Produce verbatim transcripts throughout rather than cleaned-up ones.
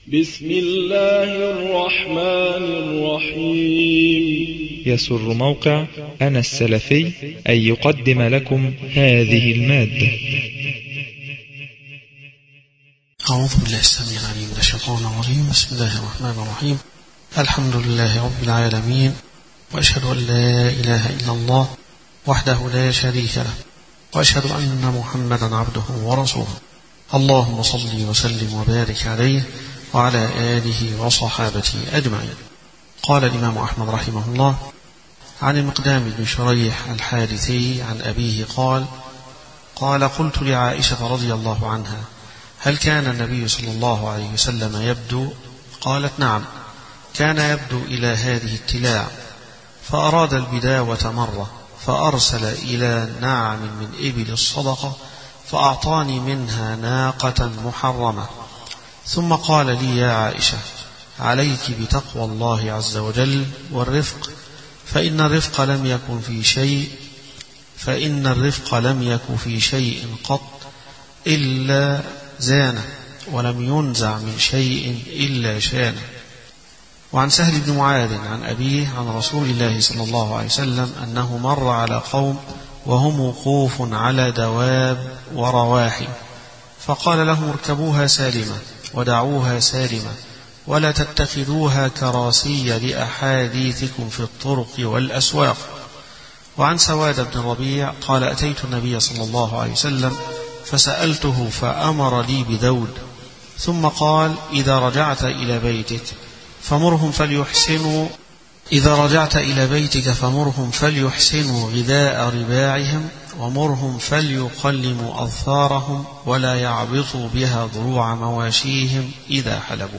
بسم الله الرحمن الرحيم. يسر موقع أنا السلفي أن يقدم لكم هذه المادة. أعوذ بالله السميع العليم من الشيطان الرجيم. بسم الله الرحمن الرحيم. الحمد لله رب العالمين، وأشهد أن لا إله إلا الله وحده لا شريك له، وأشهد أن محمدا عبده ورسوله. اللهم صل وسلم وبارك عليه وعلى آله وصحابته أجمعين. قال الإمام أحمد رحمه الله عن المقدام بن شريح الحارثي عن أبيه قال قال قلت لعائشة رضي الله عنها: هل كان النبي صلى الله عليه وسلم يبدو؟ قالت: نعم، كان يبدو إلى هذه التلاع، فأراد البداوة مرة فأرسل إلى ناعم من إبل الصدقة فأعطاني منها ناقة محرمة، ثم قال لي: يا عائشة، عليك بتقوى الله عز وجل والرفق، فإن الرفق لم يكن في شيء فإن الرفق لم يكن في شيء قط إلا زانه، ولم ينزع من شيء إلا شانه. وعن سهل بن معاذ عن أبيه عن رسول الله صلى الله عليه وسلم أنه مر على قوم وهم وقوف على دواب ورواحي، فقال لهم: اركبوها سالمة ودعوها سالمة، ولا تتخذوها كراسي لأحاديثكم في الطرق والأسواق. وعن سواد بن الربيع قال: أتيت النبي صلى الله عليه وسلم فسألته فأمر لي بذود، ثم قال: إذا رجعت إلى بيتك فمرهم فليحسنوا إذا رجعت إلى بيتك فمرهم فليحسنوا غذاء رباعهم، ومرهم فليقلموا أظفارهم، ولا يعبطوا بها ضروع مواشيهم إذا حلبوا.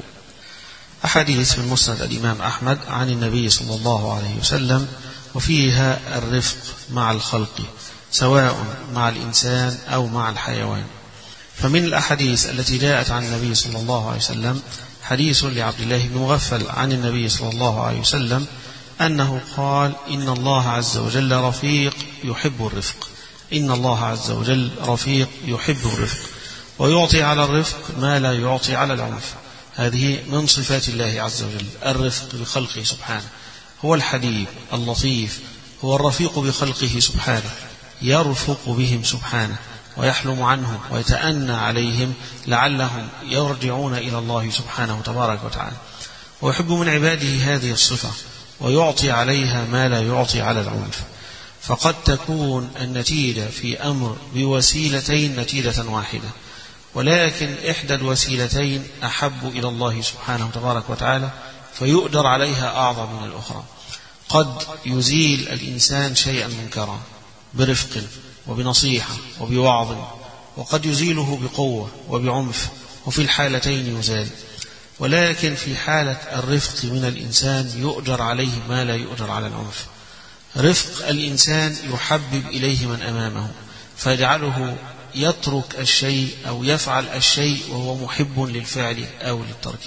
أحاديث من مسند الإمام أحمد عن النبي صلى الله عليه وسلم، وفيها الرفق مع الخلق سواء مع الإنسان أو مع الحيوان. فمن الأحاديث التي جاءت عن النبي صلى الله عليه وسلم حديث لعبد الله بن مغفل عن النبي صلى الله عليه وسلم أنه قال: إن الله عز وجل رفيق يحب الرفق إن الله عز وجل رفيق يحب الرفق، ويعطي على الرفق ما لا يعطي على العنف. هذه من صفات الله عز وجل، الرفق بخلقه سبحانه. هو الحليم اللطيف، هو الرفيق بخلقه سبحانه، يرفق بهم سبحانه ويحلم عنهم ويتأنى عليهم لعلهم يرجعون إلى الله سبحانه تبارك وتعالى. ويحب من عباده هذه الصفة ويعطي عليها ما لا يعطي على العنف. فقد تكون النتيجة في أمر بوسيلتين نتيجة واحدة، ولكن إحدى الوسيلتين أحب إلى الله سبحانه تبارك وتعالى فيؤجر عليها أعظم من الأخرى. قد يزيل الإنسان شيئا منكرا برفق وبنصيحة وبوعظ، وقد يزيله بقوة وبعنف، وفي الحالتين يزال. ولكن في حالة الرفق من الإنسان يؤجر عليه ما لا يؤجر على العنف. رفق الإنسان يحبب إليه من أمامه فيجعله يترك الشيء أو يفعل الشيء وهو محب للفعل أو للترك.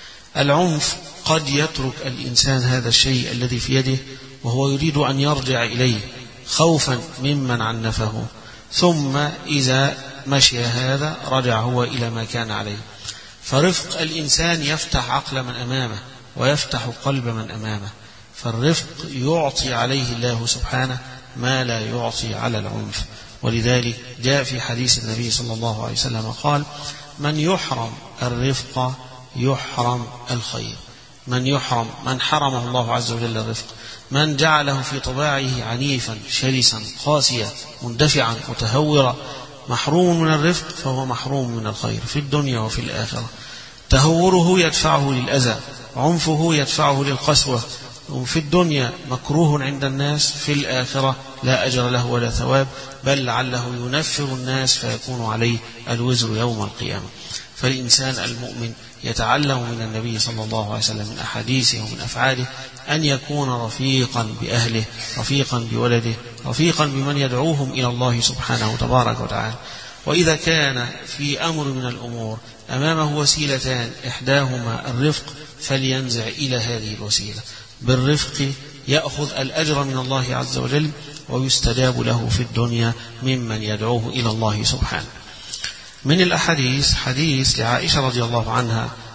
العنف قد يترك الإنسان هذا الشيء الذي في يده وهو يريد أن يرجع إليه خوفا ممن عنفه، ثم إذا مشي هذا رجع هو إلى ما كان عليه. فرفق الإنسان يفتح عقل من أمامه ويفتح قلب من أمامه. فالرفق يعطي عليه الله سبحانه ما لا يعطي على العنف. ولذلك جاء في حديث النبي صلى الله عليه وسلم قال: من يحرم الرفق يحرم الخير. من يحرم من حرمه الله عز وجل الرفق، من جعله في طباعه عنيفا شرسا قاسيا مندفعا متهورا، محروم من الرفق فهو محروم من الخير في الدنيا وفي الآخرة. تهوره يدفعه للأذى، عنفه يدفعه للقسوة. في الدنيا مكروه عند الناس، في الآخرة لا أجر له ولا ثواب، بل لعله ينفر الناس فيكون عليه الوزر يوم القيامة. فالإنسان المؤمن يتعلم من النبي صلى الله عليه وسلم من أحاديثه ومن أفعاله أن يكون رفيقا بأهله، رفيقا بولده، رفيقا بمن يدعوهم إلى الله سبحانه تبارك وتعالى. وإذا كان في أمر من الأمور أمامه وسيلتان إحداهما الرفق فلينزع إلى هذه الوسيلة. بالرفق يأخذ الأجر من الله عز وجل ويستجاب له في الدنيا ممن يدعوه إلى الله سبحانه. من الأحاديث حديث لعائشة رضي الله عنها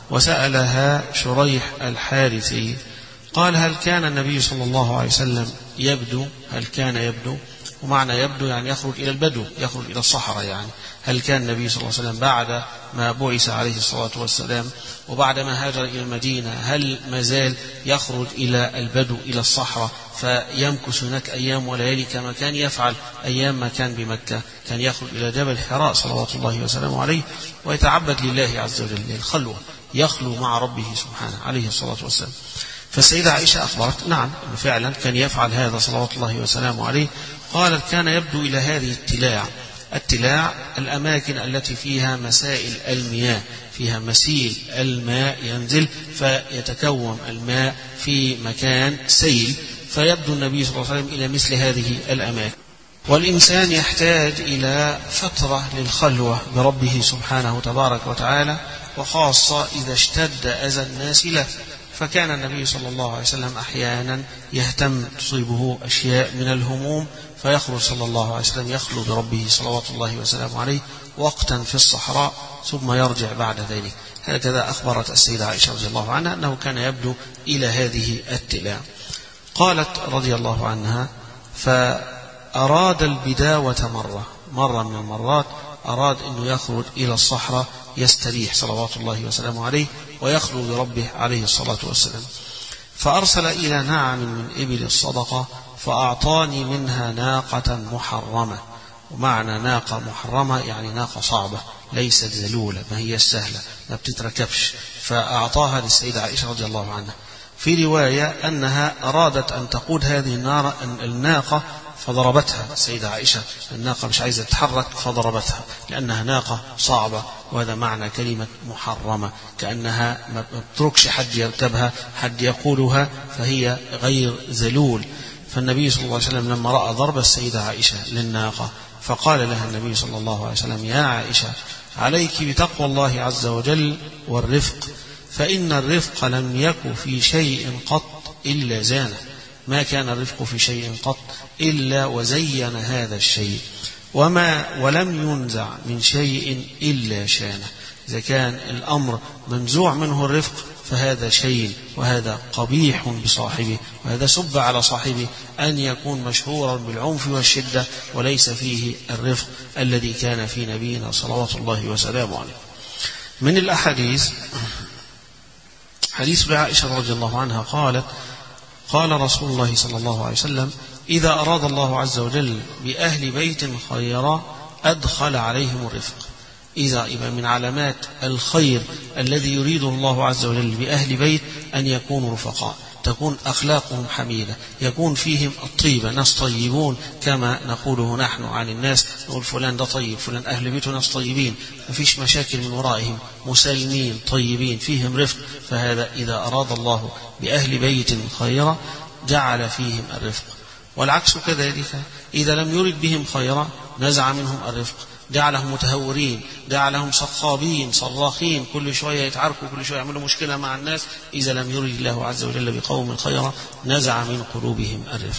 وسألها شريح الحارثي قال هل كان النبي صلى الله عليه وسلم يبدو هل كان يبدو ومعنى يبدو يعني يخرج إلى البدو، يخرج إلى الصحراء. يعني هل كان النبي صلى الله عليه وسلم بعد ما بعث عليه الصلاة والسلام وبعد ما هاجر إلى المدينة هل ما زال يخرج إلى البدو إلى الصحراء فيمكث هناك أيام وليالي كما كان يفعل أيام ما كان بمكة؟ كان يخرج إلى جبل حراء صلوات الله وسلامه عليه ويتعبد لله عز وجل للخلوة، يخلو مع ربه سبحانه عليه الصلاة والسلام. فالسيدة عائشة أخبرت نعم فعلا كان يفعل هذا صلوات الله وسلامه عليه. قالت كان يبدو إلى هذه التلاع. التلاع الأماكن التي فيها مسائل المياه، فيها مسيل الماء ينزل فيتكون الماء في مكان سيل، فيبدو النبي صلى الله عليه وسلم إلى مثل هذه الأماكن. والإنسان يحتاج إلى فترة للخلوة بربه سبحانه تبارك وتعالى، وخاصة إذا اشتد أذى الناس له. فكان النبي صلى الله عليه وسلم أحيانا يهتم تصيبه أشياء من الهموم فيخرج صلى الله عليه وسلم يخلو بربه صلوات الله وسلامه عليه وقتا في الصحراء ثم يرجع بعد ذلك. هكذا أخبرت السيدة عائشة رضي الله عنها أنه كان يبدو إلى هذه التلاع. قالت رضي الله عنها فأراد البداوة مرة مرة من المرات أراد أنه يخرج إلى الصحراء يستريح صلوات الله وسلامه عليه ويخلو بربه عليه الصلاة والسلام، فأرسل إلى نعم من إبل الصدقة فأعطاني منها ناقة محرمة. ومعنى ناقة محرمة يعني ناقة صعبة ليست ذلولة، ما هي السهلة ما بتتركبش، فأعطاها للسيدة عائشة رضي الله عنها. في رواية أنها أرادت أن تقود هذه النار الناقة فضربتها السيدة عائشة، الناقة مش عايزة تتحرك فضربتها لأنها ناقة صعبة، وهذا معنى كلمة محرمة، كأنها ما بتركش حد يركبها حد يقودها فهي غير ذلول. فالنبي صلى الله عليه وسلم لما رأى ضرب السيدة عائشة للناقة فقال لها النبي صلى الله عليه وسلم يا عائشة عليك بتقوى الله عز وجل والرفق، فإن الرفق لم يكن في شيء قط إلا زانه، ما كان الرفق في شيء قط إلا وزين هذا الشيء، وما ولم ينزع من شيء إلا شانه. إذا كان الأمر منزوع منه الرفق فهذا شيء وهذا قبيح بصاحبه، وهذا سب على صاحبه أن يكون مشهورا بالعنف والشدة وليس فيه الرفق الذي كان في نبينا صلوات الله وسلامه عليه. من الأحاديث حديث عائشة رضي الله عنها قالت قال رسول الله صلى الله عليه وسلم إذا أراد الله عز وجل بأهل بيت خيرا أدخل عليهم الرفق. إذا إذا من علامات الخير الذي يريده الله عز وجل بأهل بيت أن يكونوا رفقاء، تكون أخلاقهم حميدة، يكون فيهم الطيبة، ناس طيبون كما نقوله نحن عن الناس، نقول فلان ده طيب، فلان أهل بيته ناس طيبين، ما فيش مشاكل من ورائهم، مسالمين طيبين فيهم رفق. فهذا إذا أراد الله بأهل بيت خيرا جعل فيهم الرفق. والعكس كذلك إذا لم يرد بهم خيرا نزع منهم الرفق، جعلهم متهورين، جعلهم صخابين صراخين، كل شوية يتعاركوا، كل شوية يعملوا مشكلة مع الناس. إذا لم يرد الله عز وجل بقوم خيرا نزع من قلوبهم الرفق.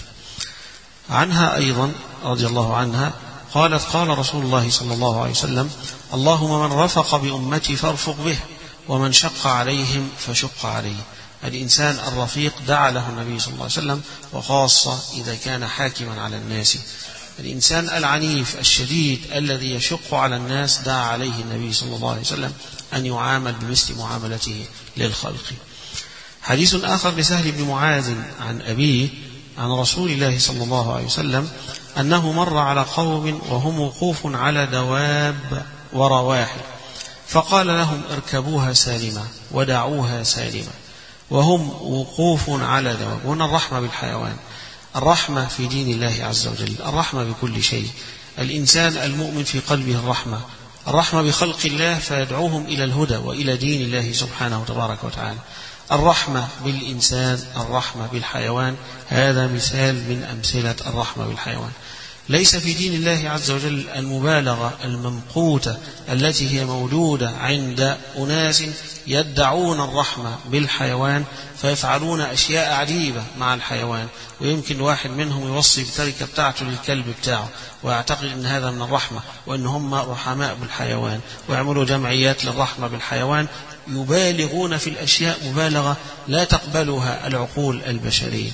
عنها أيضا رضي الله عنها قالت قال رسول الله صلى الله عليه وسلم اللهم من رفق بأمتي فارفق به، ومن شق عليهم فشق عليه. الإنسان الرفيق دعا له النبي صلى الله عليه وسلم، وخاصة إذا كان حاكما على الناس. الإنسان العنيف الشديد الذي يشق على الناس دعا عليه النبي صلى الله عليه وسلم أن يعامل بمثل معاملته للخلق. حديث آخر لسهل بن معاذ عن أبيه عن رسول الله صلى الله عليه وسلم أنه مر على قوم وهم وقوف على دواب ورواحل، فقال لهم اركبوها سالمة ودعوها سالمة، وهم وقوف على دواب. وهنا الرحمة بالحيوان، الرحمة في دين الله عز وجل، الرحمة بكل شيء. الإنسان المؤمن في قلبه الرحمة، الرحمة بخلق الله فيدعوهم إلى الهدى وإلى دين الله سبحانه تبارك وتعالى. الرحمة بالإنسان، الرحمة بالحيوان، هذا مثال من أمثلة الرحمة بالحيوان. ليس في دين الله عز وجل المبالغة الممقوتة التي هي موجودة عند أناس يدعون الرحمة بالحيوان فيفعلون أشياء عجيبة مع الحيوان، ويمكن واحد منهم يوصي بتركة بتاعته للكلب بتاعه ويعتقد أن هذا من الرحمة وأن هم رحماء بالحيوان ويعملوا جمعيات للرحمة بالحيوان. يبالغون في الأشياء مبالغة لا تقبلها العقول البشرية.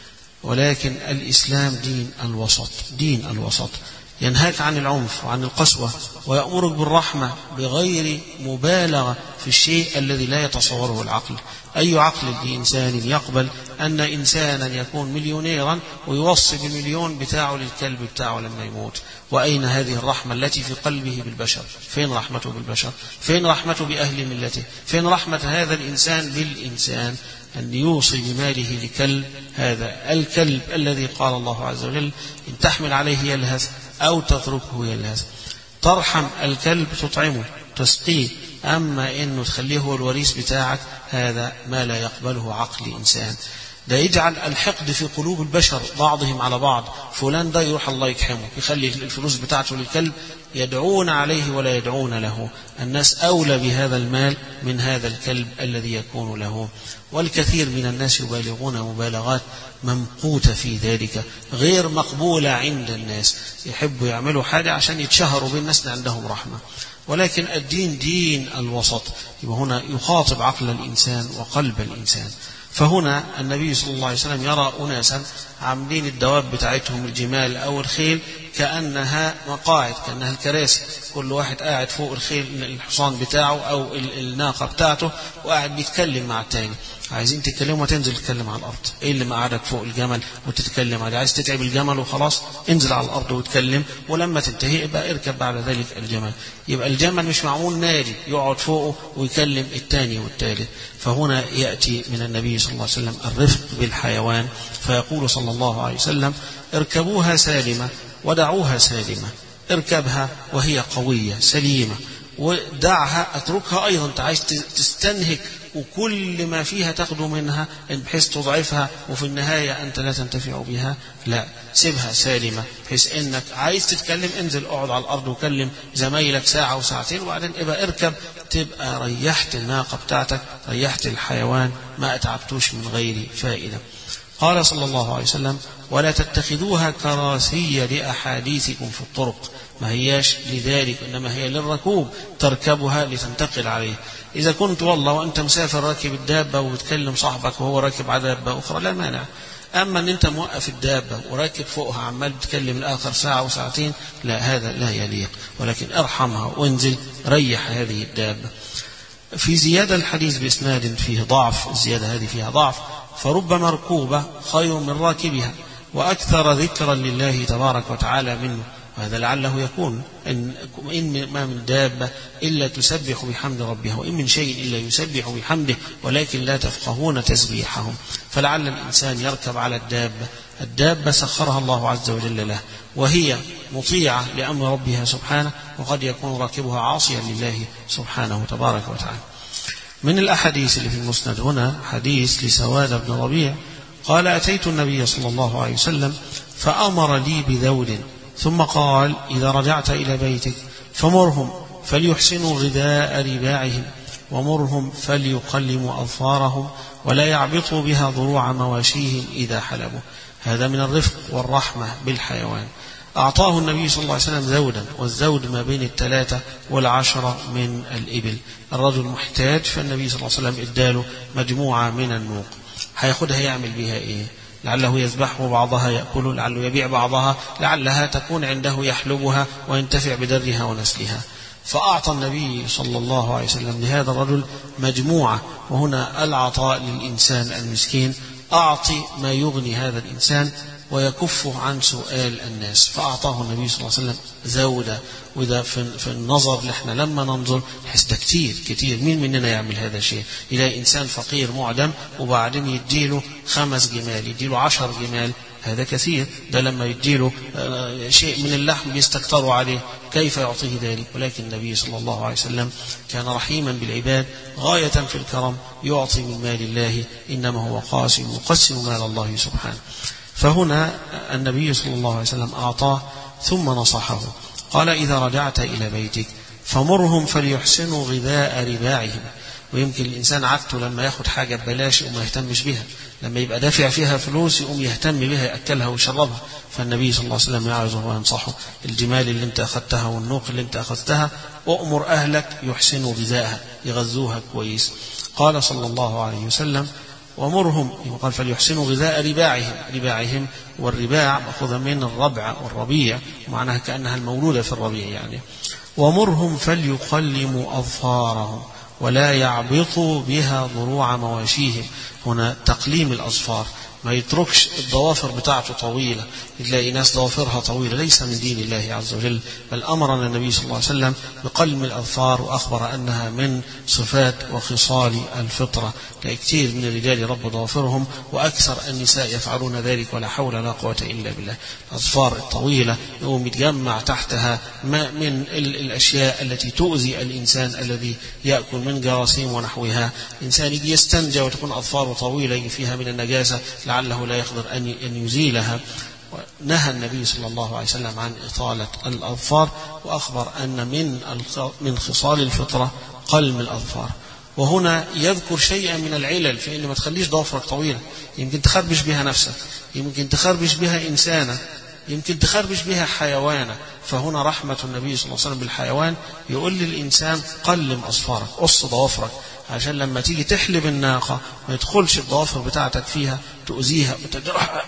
ولكن الإسلام دين الوسط، دين الوسط، ينهاك عن العنف وعن القسوة ويأمرك بالرحمة بغير مبالغة في الشيء الذي لا يتصوره العقل. أي عقل لإنسان يقبل أن إنسانا يكون مليونيرا ويوصي بالمليون بتاعه للكلب بتاعه لما يموت؟ وأين هذه الرحمة التي في قلبه بالبشر؟ فين رحمته بالبشر؟ فين رحمته بأهل ملته؟ فين رحمة هذا الإنسان بالإنسان أن يوصي بماله لكلب؟ هذا الكلب الذي قال الله عز وجل إن تحمل عليه يلهث أو تتركه يلهث. ترحم الكلب، تطعمه، تسقيه، أما إنه تخليه هو الوريث بتاعك هذا ما لا يقبله عقل إنسان. ده يجعل الحقد في قلوب البشر بعضهم على بعض. فلان ده يروح الله يكحمه، يخلي الفلوس بتاعته للكلب، يدعون عليه ولا يدعون له. الناس أولى بهذا المال من هذا الكلب الذي يكون له. والكثير من الناس يبالغون مبالغات ممقوتة في ذلك غير مقبولة عند الناس. يحبوا يعملوا حاجة عشان يتشهروا بالناس عندهم رحمة. ولكن الدين دين الوسط. يبقى هنا يخاطب عقل الإنسان وقلب الإنسان. فهنا النبي صلى الله عليه وسلم يرى أناسا عاملين الدواب بتاعتهم الجمال أو الخيل كأنها مقاعد، كأنها الكراسي، كل واحد قاعد فوق الخيل الحصان بتاعه أو الناقة بتاعته وقاعد بيتكلم مع التاني. عايزين تتكلموا وتنزل تتكلم على الأرض. إيه اللي مقعدك فوق الجمل وتتكلم عليه؟ عايز تتعب الجمل وخلاص انزل على الأرض وتكلم، ولما تنتهي يبقى اركب بعد ذلك الجمل. يبقى الجمل مش معمول نادي يقعد فوقه ويكلم الثاني والثالث. فهنا يأتي من النبي صلى الله عليه وسلم الرفق بالحيوان، فيقول صلى الله عليه وسلم اركبوها سالمة ودعوها سالمة. اركبها وهي قوية سليمة، ودعها اتركها أيضا. انت عايز تستنهك وكل ما فيها تاخده منها بحيث تضعفها وفي النهاية أنت لا تنتفع بها، لا، سيبها سالمة بحيث أنك عايز تتكلم انزل اقعد على الأرض وكلم زمايلك ساعة وساعتين وبعدين ابقى اركب، تبقى ريحت الناقة بتاعتك، ريحت الحيوان، ما أتعبتوش من غير فائدة. قال صلى الله عليه وسلم ولا تتخذوها كراسي لأحاديثكم في الطرق. ما هياش لذلك، إنما هي للركوب، تركبها لتنتقل عليه. إذا كنت والله وأنت مسافر راكب الدابة وبتكلم صاحبك وهو راكب على دابة أخرى لا مانع. أما أن أنت موقف الدابة وراكب فوقها عمال بتكلم الآخر ساعة وساعتين، لا، هذا لا يليق. ولكن ارحمها وانزل ريح هذه الدابة. في زيادة الحديث بإسناد فيه ضعف، الزيادة هذه فيها ضعف، فرب مركوبة خير من راكبها وأكثر ذكرا لله تبارك وتعالى منه. وهذا لعله يكون إن, إن ما من دابة إلا تسبح بحمد ربها وإن من شيء إلا يسبح بحمده ولكن لا تفقهون تسبيحهم. فلعل الإنسان يركب على الدابة، الدابة سخرها الله عز وجل له وهي مطيعة لأمر ربها سبحانه، وقد يكون راكبها عاصيا لله سبحانه تبارك وتعالى. من الأحاديث اللي في المسند هنا حديث لسواد بن ربيع قال أتيت النبي صلى الله عليه وسلم فأمر لي بذود ثم قال إذا رجعت إلى بيتك فمرهم فليحسنوا غذاء رباعهم ومرهم فليقلموا أظفارهم ولا يعبطوا بها ضروع مواشيهم إذا حلبوا. هذا من الرفق والرحمة بالحيوان. أعطاه النبي صلى الله عليه وسلم زودا، والزود ما بين الثلاثة والعشرة من الإبل. الرجل محتاج فالنبي صلى الله عليه وسلم إداله مجموعة من النوق. هياخدها يعمل بها إيه؟ لعله يذبحه بعضها يأكله، لعله يبيع بعضها، لعلها تكون عنده يحلبها وينتفع بدرها ونسلها. فأعطى النبي صلى الله عليه وسلم لهذا الرجل مجموعة. وهنا العطاء للإنسان المسكين، أعطي ما يغني هذا الإنسان ويكف عن سؤال الناس. فأعطاه النبي صلى الله عليه وسلم زودا. وإذا في النظر نحن لما ننظر نحس ده كتير كتير. مين مننا يعمل هذا الشيء؟ إلى إنسان فقير معدم وبعدين يديله خمس جمال، يديله عشر جمال، هذا كثير. ده لما يديله شيء من اللحم بيستكتروا عليه، كيف يعطيه ذلك؟ ولكن النبي صلى الله عليه وسلم كان رحيما بالعباد غاية في الكرم، يعطي من مال الله، إنما هو قاسم يقسم مال الله سبحانه. فهنا النبي صلى الله عليه وسلم أعطاه ثم نصحه قال إذا رجعت إلى بيتك فمرهم فليحسنوا غذاء رباعهم ويمكن الإنسان عادته لما ياخد حاجة ببلاش يقوم ما يهتمش بها، لما يبقى دافع فيها فلوس يقوم يهتم بها يأكلها ويشربها. فالنبي صلى الله عليه وسلم يعظه وينصحه: الجمال اللي انت أخذتها والنوق اللي انت أخذتها وأمر أهلك يحسنوا غذائها، يغذوها كويس. قال صلى الله عليه وسلم: ومرهم، قال فليحسنوا غذاء رباعهم. رباعهم والرباع مأخوذة من الربع والربيع، ومعناها كأنها المولودة في الربيع يعني. ومرهم فليقلموا أظفارهم ولا يعبطوا بها ضروع مواشيهم. هنا تقليم الأظفار، ما يتركش الضوافر بتاعته طويلة، تلاقي ناس ضوافرها طويلة، ليس من دين الله عز وجل، بل أمرنا النبي صلى الله عليه وسلم بقلم الأظفار، وأخبر أنها من صفات وخصال الفطرة. كثير من الرجال يربوا ضوافرهم، وأكثر النساء يفعلون ذلك، ولا حول ولا قوة إلا بالله. الأظفار الطويلة يقوم يتجمع تحتها ما من الأشياء التي تؤذي الإنسان الذي يأكل من جراثيم ونحوها. الإنسان يجي يستنجى وتكون أظفاره طويلة يجي فيها من النجاسة لعله لا يقدر أن يزيلها. نهى النبي صلى الله عليه وسلم عن إطالة الأظفار، وأخبر أن من من خصال الفطرة قلم الأظفار. وهنا يذكر شيئا من العلل، فإن ما تخليش ضوافرك طويلة، يمكن تخربش بها نفسك، يمكن تخربش بها إنسانا، يمكن تخربش بها حيوانا. فهنا رحمة النبي صلى الله عليه وسلم بالحيوان، يقول للإنسان قلم أظفارك، قص ضوافرك، عشان لما تيجي تحلب الناقة ما يدخلش الضوافر بتاعتك فيها تؤذيها وتجرحها.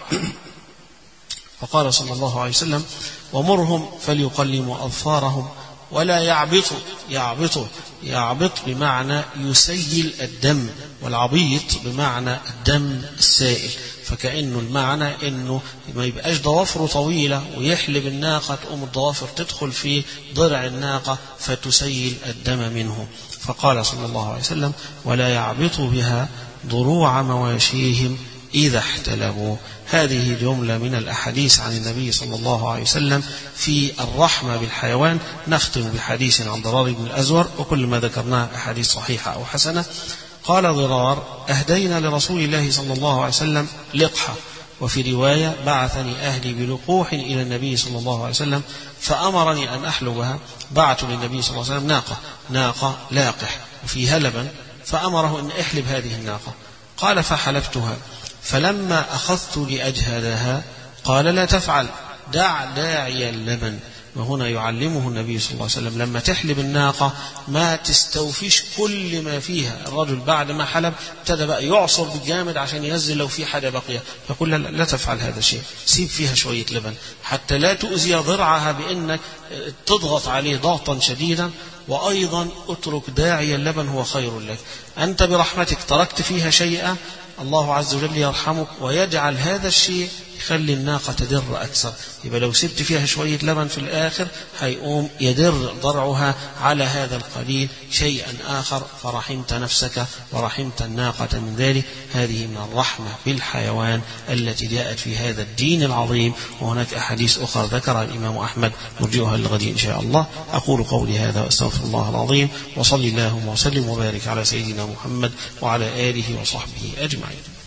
فقال صلى الله عليه وسلم: ومرهم فليقلموا أظفارهم ولا يعبطوا. يعبطوا يعبط بمعنى يسيل الدم، والعبيط بمعنى الدم السائل. فكأنه المعنى أنه ما يبقاش ضوافره طويلة ويحلب الناقة تقوم الضوافر تدخل في ضرع الناقة فتسيل الدم منه. فقال صلى الله عليه وسلم: ولا يعبطوا بها ضروع مواشيهم إذا احتلبوا. هذه جملة من الأحاديث عن النبي صلى الله عليه وسلم في الرحمة بالحيوان. نختم بحديث عن ضرار بن الأزور، وكل ما ذكرناه أحاديث صحيحة أو حسنة. قال ضرار: أهدينا لرسول الله صلى الله عليه وسلم لقحة، وفي رواية: بعثني أهلي بلقوح إلى النبي صلى الله عليه وسلم فأمرني أن أحلبها. بعثوا للنبي صلى الله عليه وسلم ناقة ناقة لاقح وفيها لبن، فأمره أن أحلب هذه الناقة. قال: فحلبتها، فلما أخذت لأجهدها قال: لا تفعل، دع داعي اللبن. وهنا يعلمه النبي صلى الله عليه وسلم لما تحلب الناقة ما تستوفيش كل ما فيها. الرجل بعد ما حلب ابتدى بقى يعصر بالجامد عشان ينزل لو في حاجة بقية، فقل لا تفعل هذا الشيء، سيب فيها شوية لبن حتى لا تؤذي ضرعها بأنك تضغط عليه ضغطا شديدا. وأيضا اترك داعي اللبن هو خير لك. أنت برحمتك تركت فيها شيئا، الله عز وجل يرحمك ويجعل هذا الشيء يخلي الناقة تدر أكثر. يبقى لو سبت فيها شوية لبن في الآخر هيقوم يدر ضرعها على هذا القليل شيئا آخر، فرحمت نفسك ورحمت الناقة من ذلك. هذه من الرحمة بالحيوان التي جاءت في هذا الدين العظيم. وهناك أحاديث أخرى ذكرها الإمام أحمد نرجئها للغد إن شاء الله. أقول قولي هذا وأستغفر الله العظيم، وصلي اللهم وسلم وبارك على سيدنا محمد وعلى آله وصحبه أجمعين.